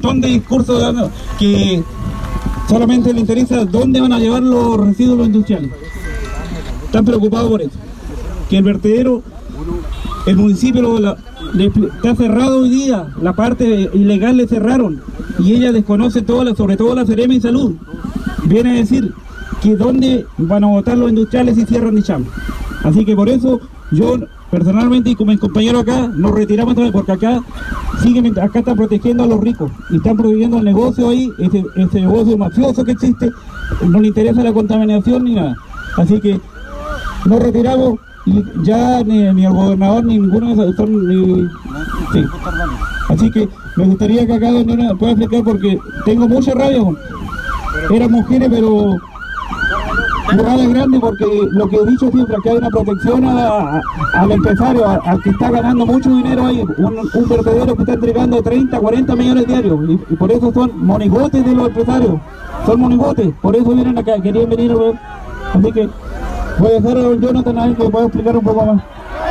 montón de discursos dando que solamente les interesa dónde van a llevar los residuos industriales. Están preocupados por eso. Que el vertedero, el municipio está cerrado hoy día, la parte ilegal le cerraron y ella desconoce sobre todo la Seremi de Salud. Viene a decir que dónde van a botar los industriales si cierran Dicham. Así que por eso yo personalmente y como mis compañeros acá nos retiramos también, porque acá están protegiendo a los ricos y están prohibiendo el negocio ahí, ese negocio mafioso que existe. No le interesa la contaminación ni nada. Así que nos retiramos y ya ni el gobernador ni ninguno de esos sí. Así que me gustaría que acá doña pueda explicar, porque tengo mucha rabia. Eran mujeres pero es grande, porque lo que he dicho siempre, que hay una protección al empresario, al que está ganando mucho dinero ahí, un vertedero que está entregando 30, 40 millones diarios, y por eso son monigotes de los empresarios, son monigotes, por eso vienen acá, querían venir a ver. Así que voy a dejar a don Jonathan ahí que pueda explicar un poco más.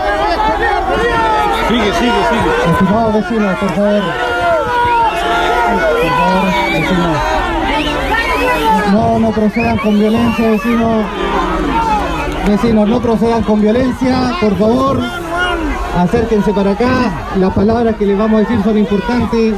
Sigue. Estimados vecinos, por favor, vecinos. No procedan con violencia, vecinos. Vecinos, no procedan con violencia, por favor. Acérquense para acá. Las palabras que les vamos a decir son importantes.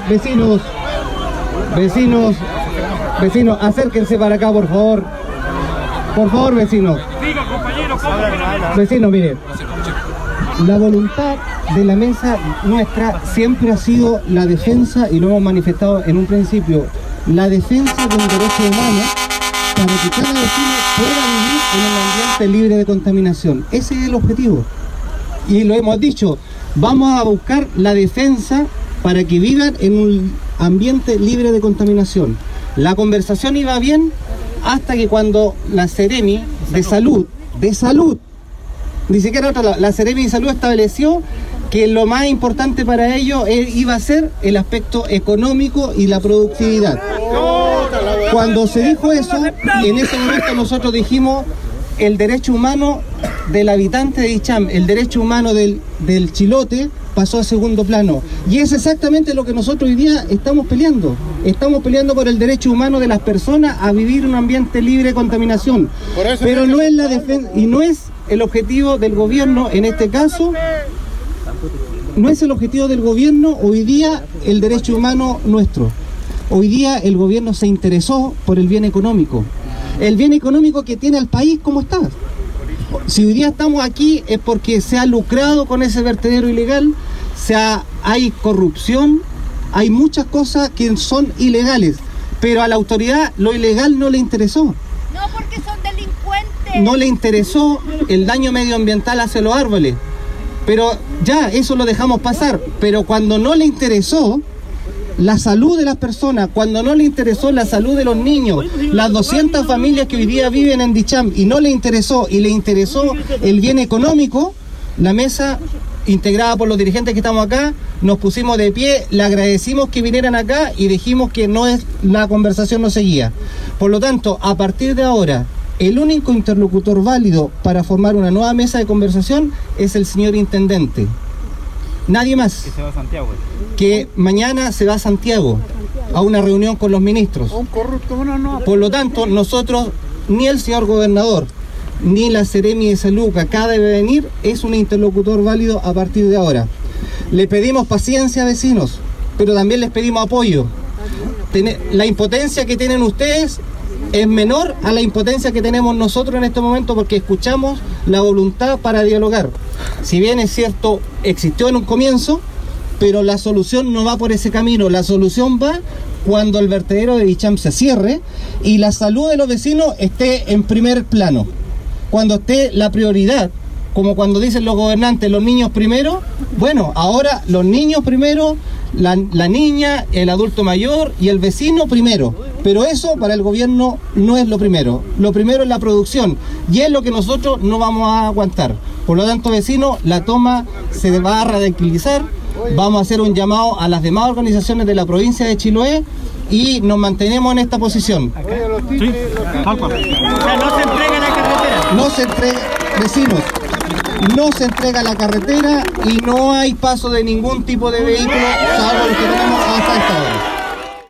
Vecinos, acérquense para acá, por favor. Por favor, vecinos. Vecinos, miren. La voluntad de la mesa nuestra siempre ha sido la defensa, y lo hemos manifestado en un principio, la defensa de un derecho humano para que cada vecino pueda vivir en un ambiente libre de contaminación. Ese es el objetivo. Y lo hemos dicho, vamos a buscar la defensa para que vivan en un ambiente libre de contaminación. La conversación iba bien hasta que cuando la Seremi de Salud, ni siquiera la Seremi de Salud estableció que lo más importante para ellos iba a ser el aspecto económico y la productividad. Cuando se dijo eso, en ese momento nosotros dijimos el derecho humano del habitante de Dicham, el derecho humano del chilote pasó a segundo plano. Y es exactamente lo que nosotros hoy día estamos peleando. Estamos peleando por el derecho humano de las personas a vivir en un ambiente libre de contaminación. Pero no es la defensa y no es el objetivo del gobierno en este caso. No es el objetivo del gobierno hoy día el derecho humano nuestro. Hoy día el gobierno se interesó por el bien económico. El bien económico que tiene el país como está. Si hoy día estamos aquí es porque se ha lucrado con ese vertedero ilegal, hay corrupción, hay muchas cosas que son ilegales, pero a la autoridad lo ilegal no le interesó. No, porque son delincuentes. No le interesó el daño medioambiental hacia los árboles. Pero ya, eso lo dejamos pasar. Pero cuando no le interesó la salud de las personas, cuando no le interesó la salud de los niños, las 200 familias que hoy día viven en Dicham, y no le interesó, y le interesó el bien económico, la mesa, integrada por los dirigentes que estamos acá, nos pusimos de pie, le agradecimos que vinieran acá y dijimos que la conversación no seguía. Por lo tanto, a partir de ahora, el único interlocutor válido para formar una nueva mesa de conversación es el señor intendente. Nadie más. Que se va a Santiago. Que mañana se va a Santiago a una reunión con los ministros. Por lo tanto, nosotros, ni el señor gobernador, ni la Seremi de Salud que acá debe venir, es un interlocutor válido a partir de ahora. Le pedimos paciencia, vecinos, pero también les pedimos apoyo. La impotencia que tienen ustedes es menor a la impotencia que tenemos nosotros en este momento, porque escuchamos la voluntad para dialogar. Si bien es cierto, existió en un comienzo, pero la solución no va por ese camino. La solución va cuando el vertedero de Dicham se cierre y la salud de los vecinos esté en primer plano. Cuando esté la prioridad, como cuando dicen los gobernantes, los niños primero. Bueno, ahora los niños primero, la niña, el adulto mayor y el vecino primero. Pero eso para el gobierno no es lo primero. Lo primero es la producción, y es lo que nosotros no vamos a aguantar. Por lo tanto, vecinos, la toma se va a radicalizar. Vamos a hacer un llamado a las demás organizaciones de la provincia de Chiloé y nos mantenemos en esta posición. Sí, tal cual. O sea, no se entrega la carretera. No se entrega, vecinos, no se entrega la carretera y no hay paso de ningún tipo de vehículo, salvo los que tenemos hasta esta hora.